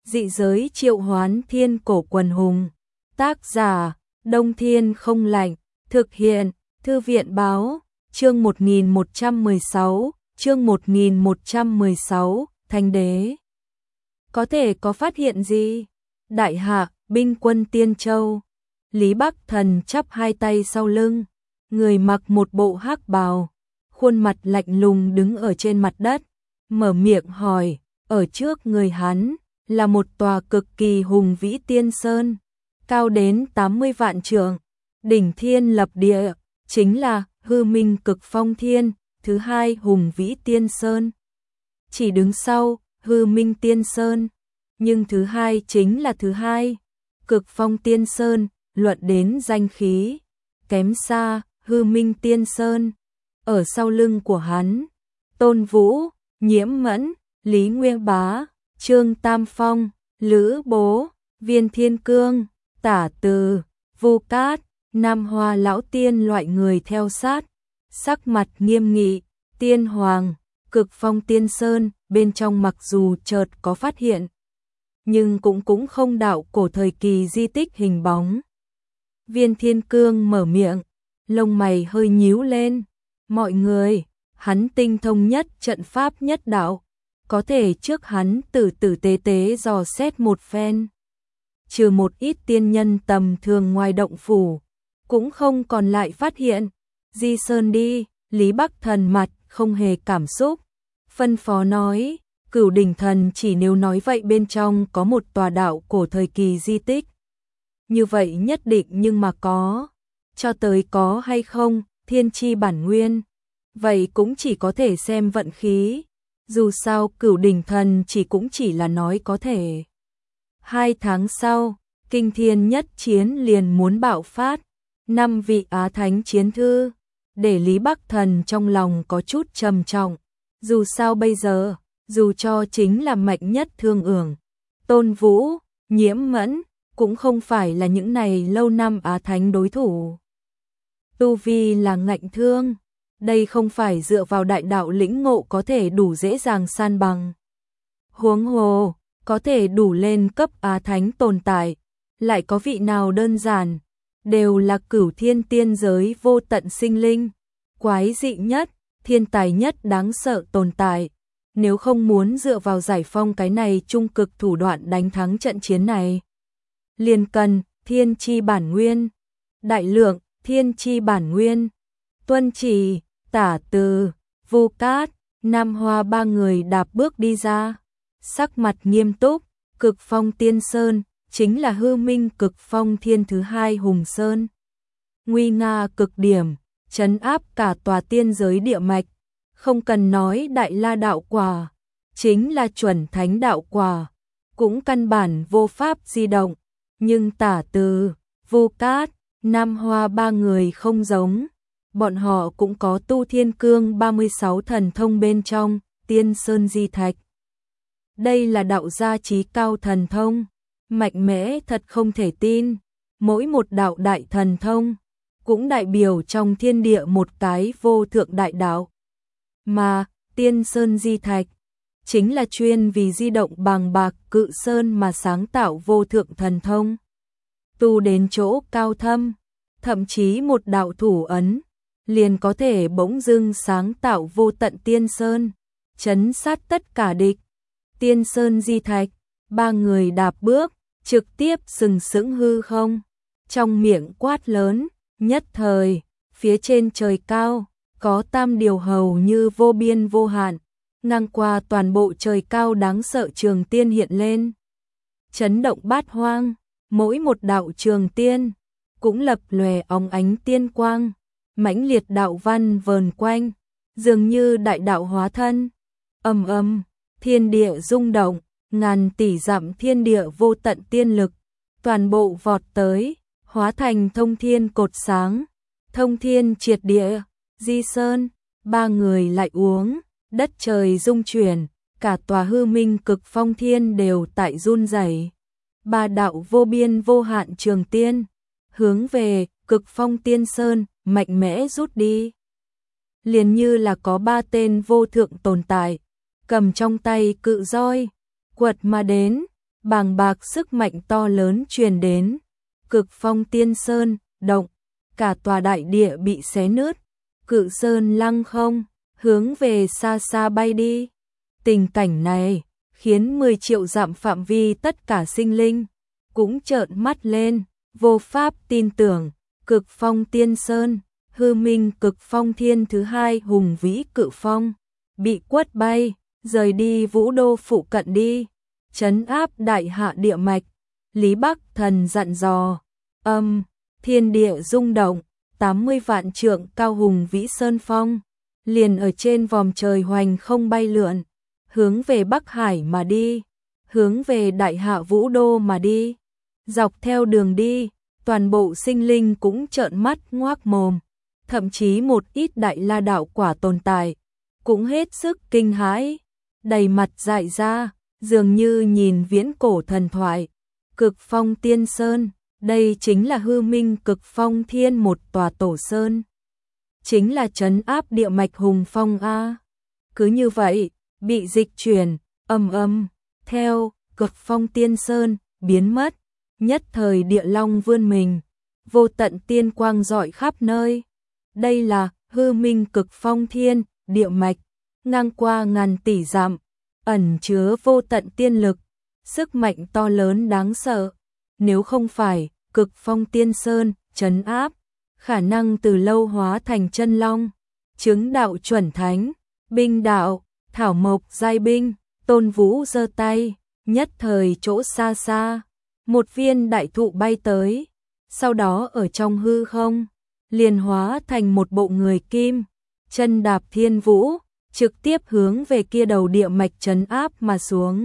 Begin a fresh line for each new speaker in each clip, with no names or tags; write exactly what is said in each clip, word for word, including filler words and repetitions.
Dị giới triệu hoán thiên cổ quần hùng. Tác giả, Đông Thiên Không Lạnh. Thực hiện, Thư viện Báo. Chương một nghìn một trăm mười sáu, chương một nghìn một trăm mười sáu, Thanh Đế. Có thể có phát hiện gì? Đại hạ, binh quân Tiên Châu. Lý Bắc Thần chắp hai tay sau lưng, người mặc một bộ hắc bào, khuôn mặt lạnh lùng đứng ở trên mặt đất, mở miệng hỏi, ở trước người hắn là một tòa cực kỳ hùng vĩ tiên sơn, cao đến tám mươi vạn trượng, đỉnh thiên lập địa, chính là Hư Minh Cực Phong Thiên, thứ hai hùng vĩ tiên sơn. Chỉ đứng sau Hư Minh Tiên Sơn, nhưng thứ hai chính là thứ hai. Cực Phong Tiên Sơn, luận đến danh khí, kém xa Hư Minh Tiên Sơn. Ở sau lưng của hắn, Tôn Vũ, Nhiễm Mẫn, Lý Nguyên Bá, Trương Tam Phong, Lữ Bố, Viên Thiên Cương, Tả Từ, Vu Cát, Nam Hoa Lão Tiên loại người theo sát, sắc mặt nghiêm nghị. Tiên Hoàng, Cực Phong Tiên Sơn, bên trong mặc dù chợt có phát hiện, nhưng cũng cũng không đạo cổ thời kỳ di tích hình bóng. Viên Thiên Cương mở miệng, lông mày hơi nhíu lên. Mọi người, hắn tinh thông nhất trận pháp nhất đạo, có thể trước hắn tử tử tế tế dò xét một phen. Trừ một ít tiên nhân tầm thường ngoài động phủ, cũng không còn lại phát hiện. Di Sơn đi, Lý Bắc Thần mặt không hề cảm xúc, phân phó nói, Cửu Đỉnh Thần chỉ nếu nói vậy bên trong có một tòa đạo cổ thời kỳ di tích. Như vậy nhất định nhưng mà có, cho tới có hay không, thiên chi bản nguyên, vậy cũng chỉ có thể xem vận khí, dù sao Cửu Đỉnh Thần chỉ cũng chỉ là nói có thể. Hai tháng sau, kinh thiên nhất chiến liền muốn bạo phát, năm vị Á Thánh chiến thư, để Lý Bắc Thần trong lòng có chút trầm trọng. Dù sao bây giờ, dù cho chính là mạnh nhất thương ưởng, Tôn Vũ, Nhiễm Mẫn, cũng không phải là những này lâu năm Á Thánh đối thủ. Tu vi là ngạnh thương, đây không phải dựa vào đại đạo lĩnh ngộ có thể đủ dễ dàng san bằng. Huống hồ, có thể đủ lên cấp Á Thánh tồn tại, lại có vị nào đơn giản, đều là cửu thiên tiên giới vô tận sinh linh, quái dị nhất, thiên tài nhất đáng sợ tồn tại. Nếu không muốn dựa vào giải phong cái này trung cực thủ đoạn đánh thắng trận chiến này, liền cần thiên chi bản nguyên, đại lượng thiên chi bản nguyên. Tuân chỉ, Tả Từ, Vu Cát, Nam Hoa ba người đạp bước đi ra, sắc mặt nghiêm túc. Cực Phong Tiên Sơn chính là Hư Minh Cực Phong Thiên thứ hai hùng sơn, nguy nga cực điểm, trấn áp cả tòa tiên giới địa mạch. Không cần nói đại la đạo quả, chính là chuẩn thánh đạo quả, cũng căn bản vô pháp di động. Nhưng Tả Từ, Vu Cát, Nam Hoa ba người không giống, bọn họ cũng có tu thiên cương ba mươi sáu thần thông bên trong, tiên sơn di thạch. Đây là đạo gia trí cao thần thông, mạnh mẽ thật không thể tin, mỗi một đạo đại thần thông, cũng đại biểu trong thiên địa một cái vô thượng đại đạo. Mà, tiên sơn di thạch, chính là chuyên vì di động bàng bạc cự sơn mà sáng tạo vô thượng thần thông. Tu đến chỗ cao thâm, thậm chí một đạo thủ ấn, liền có thể bỗng dưng sáng tạo vô tận tiên sơn, trấn sát tất cả địch. Tiên sơn di thạch, ba người đạp bước, trực tiếp sừng sững hư không, trong miệng quát lớn, nhất thời, phía trên trời cao, có tam điều hầu như vô biên vô hạn, ngang qua toàn bộ trời cao đáng sợ trường tiên hiện lên. Chấn động bát hoang, mỗi một đạo trường tiên, cũng lập lòe óng ánh tiên quang, mãnh liệt đạo văn vờn quanh, dường như đại đạo hóa thân. Ầm ầm, thiên địa rung động, ngàn tỷ dặm thiên địa vô tận tiên lực, toàn bộ vọt tới, hóa thành thông thiên cột sáng, thông thiên triệt địa. Di Sơn, ba người lại uống, đất trời rung chuyển, cả tòa Hư Minh Cực Phong Thiên đều tại run rẩy. Ba đạo vô biên vô hạn trường tiên, hướng về Cực Phong Tiên Sơn, mạnh mẽ rút đi. Liền như là có ba tên vô thượng tồn tại, cầm trong tay cự roi, quật mà đến, bàng bạc sức mạnh to lớn truyền đến, Cực Phong Tiên Sơn động, cả tòa đại địa bị xé nứt, Cự Sơn lăng không, hướng về xa xa bay đi. Tình cảnh này khiến mười triệu dặm phạm vi tất cả sinh linh cũng trợn mắt lên, vô pháp tin tưởng. Cực Phong Tiên Sơn, hư minh Cực Phong Thiên thứ hai hùng vĩ cự phong, bị quất bay, rời đi Vũ Đô phụ cận đi, trấn áp đại hạ địa mạch. Lý Bắc Thần dặn dò, âm, thiên địa rung động, tám mươi vạn trượng cao hùng vĩ sơn phong, liền ở trên vòm trời hoành không bay lượn, hướng về Bắc Hải mà đi, hướng về đại hạ Vũ Đô mà đi. Dọc theo đường đi, toàn bộ sinh linh cũng trợn mắt ngoác mồm, thậm chí một ít đại la đạo quả tồn tại cũng hết sức kinh hãi, đầy mặt dại ra, dường như nhìn viễn cổ thần thoại. Cực Phong Tiên Sơn, đây chính là hư minh Cực Phong Thiên một tòa tổ sơn, chính là trấn áp địa mạch hùng phong a. Cứ như vậy, bị dịch chuyển, ầm ầm, theo Cực Phong Tiên Sơn biến mất, nhất thời địa long vươn mình, vô tận tiên quang rọi khắp nơi. Đây là hư minh Cực Phong Thiên, địa mạch, ngang qua ngàn tỷ dặm, ẩn chứa vô tận tiên lực, sức mạnh to lớn đáng sợ. Nếu không phải Cực Phong Tiên Sơn trấn áp, khả năng từ lâu hóa thành chân long, chứng đạo chuẩn thánh, binh đạo, thảo mộc giai binh. Tôn Vũ giơ tay, nhất thời chỗ xa xa, một viên đại thụ bay tới, sau đó ở trong hư không, liền hóa thành một bộ người kim, chân đạp thiên vũ, trực tiếp hướng về kia đầu địa mạch trấn áp mà xuống.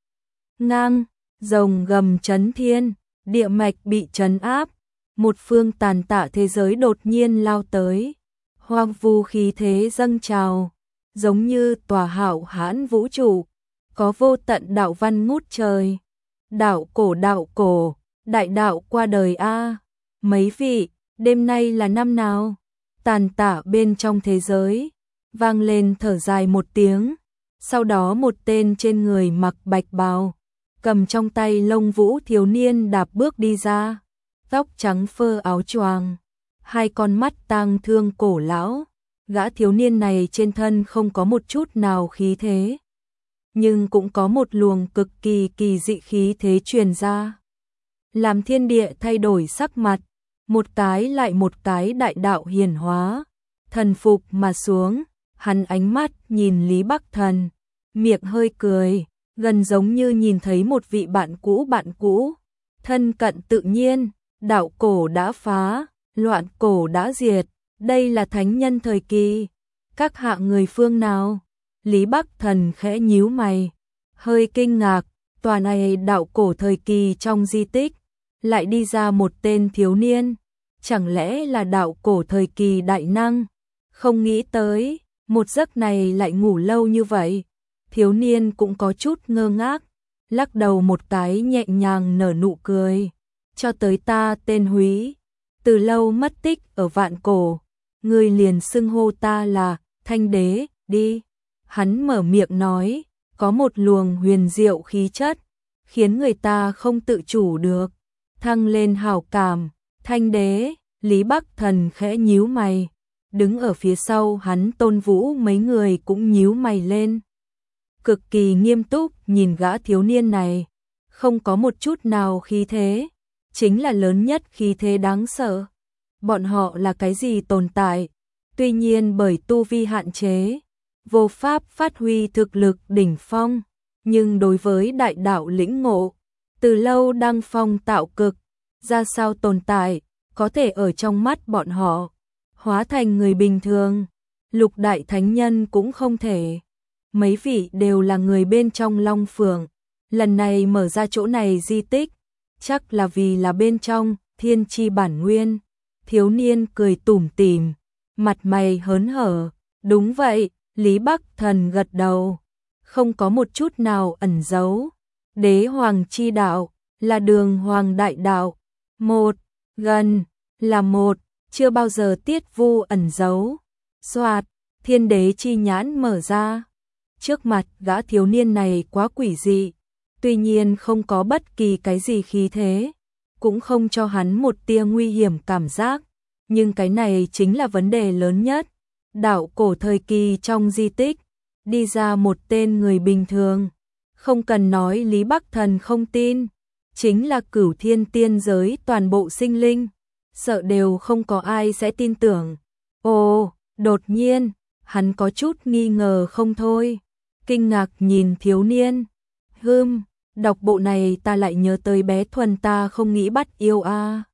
Ngang, rồng gầm trấn thiên, địa mạch bị trấn áp, một phương tàn tạ thế giới đột nhiên lao tới, hoang vu khí thế dâng trào, giống như tòa hạo hãn vũ trụ, có vô tận đạo văn ngút trời. Đạo cổ đạo cổ, đại đạo qua đời a. Mấy vị, đêm nay là năm nào? Tàn tạ bên trong thế giới, vang lên thở dài một tiếng, sau đó một tên trên người mặc bạch bào, cầm trong tay lông vũ thiếu niên đạp bước đi ra, tóc trắng phơ áo choàng, hai con mắt tang thương cổ lão. Gã thiếu niên này trên thân không có một chút nào khí thế, nhưng cũng có một luồng cực kỳ kỳ dị khí thế truyền ra, làm thiên địa thay đổi sắc mặt, một cái lại một cái đại đạo hiển hóa, thần phục mà xuống. Hắn ánh mắt nhìn Lý Bắc Thần, miệng hơi cười, gần giống như nhìn thấy một vị bạn cũ bạn cũ, thân cận tự nhiên. Đạo cổ đã phá, loạn cổ đã diệt, đây là thánh nhân thời kỳ, các hạ người phương nào? Lý Bắc Thần khẽ nhíu mày, hơi kinh ngạc, tòa này đạo cổ thời kỳ trong di tích, lại đi ra một tên thiếu niên, chẳng lẽ là đạo cổ thời kỳ đại năng? Không nghĩ tới, một giấc này lại ngủ lâu như vậy. Thiếu niên cũng có chút ngơ ngác, lắc đầu một cái nhẹ nhàng nở nụ cười. Cho tới ta tên Húy, từ lâu mất tích ở vạn cổ, ngươi liền xưng hô ta là Thanh Đế đi. Hắn mở miệng nói, có một luồng huyền diệu khí chất, khiến người ta không tự chủ được thăng lên hảo cảm. Thanh Đế, Lý Bắc Thần khẽ nhíu mày, đứng ở phía sau hắn Tôn Vũ mấy người cũng nhíu mày lên, cực kỳ nghiêm túc nhìn gã thiếu niên này, không có một chút nào khí thế, chính là lớn nhất khí thế đáng sợ. Bọn họ là cái gì tồn tại? Tuy nhiên bởi tu vi hạn chế, vô pháp phát huy thực lực đỉnh phong, nhưng đối với đại đạo lĩnh ngộ, từ lâu đăng phong tạo cực, ra sao tồn tại, có thể ở trong mắt bọn họ hóa thành người bình thường, lục đại thánh nhân cũng không thể. Mấy vị đều là người bên trong Long Phượng, lần này mở ra chỗ này di tích, chắc là vì là bên trong thiên chi bản nguyên. Thiếu niên cười tủm tỉm, mặt mày hớn hở. Đúng vậy, Lý Bắc Thần gật đầu, không có một chút nào ẩn giấu. Đế hoàng chi đạo là đường hoàng đại đạo, một, gần, là một, chưa bao giờ tiết vu ẩn giấu. Soạt, thiên đế chi nhãn mở ra. Trước mặt gã thiếu niên này quá quỷ dị, tuy nhiên không có bất kỳ cái gì khí thế, cũng không cho hắn một tia nguy hiểm cảm giác, nhưng cái này chính là vấn đề lớn nhất. Đạo cổ thời kỳ trong di tích, đi ra một tên người bình thường, không cần nói Lý Bắc Thần không tin, chính là Cửu Thiên tiên giới toàn bộ sinh linh, sợ đều không có ai sẽ tin tưởng. Ồ, đột nhiên, hắn có chút nghi ngờ không thôi, kinh ngạc nhìn thiếu niên. Hừm, đọc bộ này ta lại nhớ tới bé Thuần ta không nghĩ bắt yêu a. À.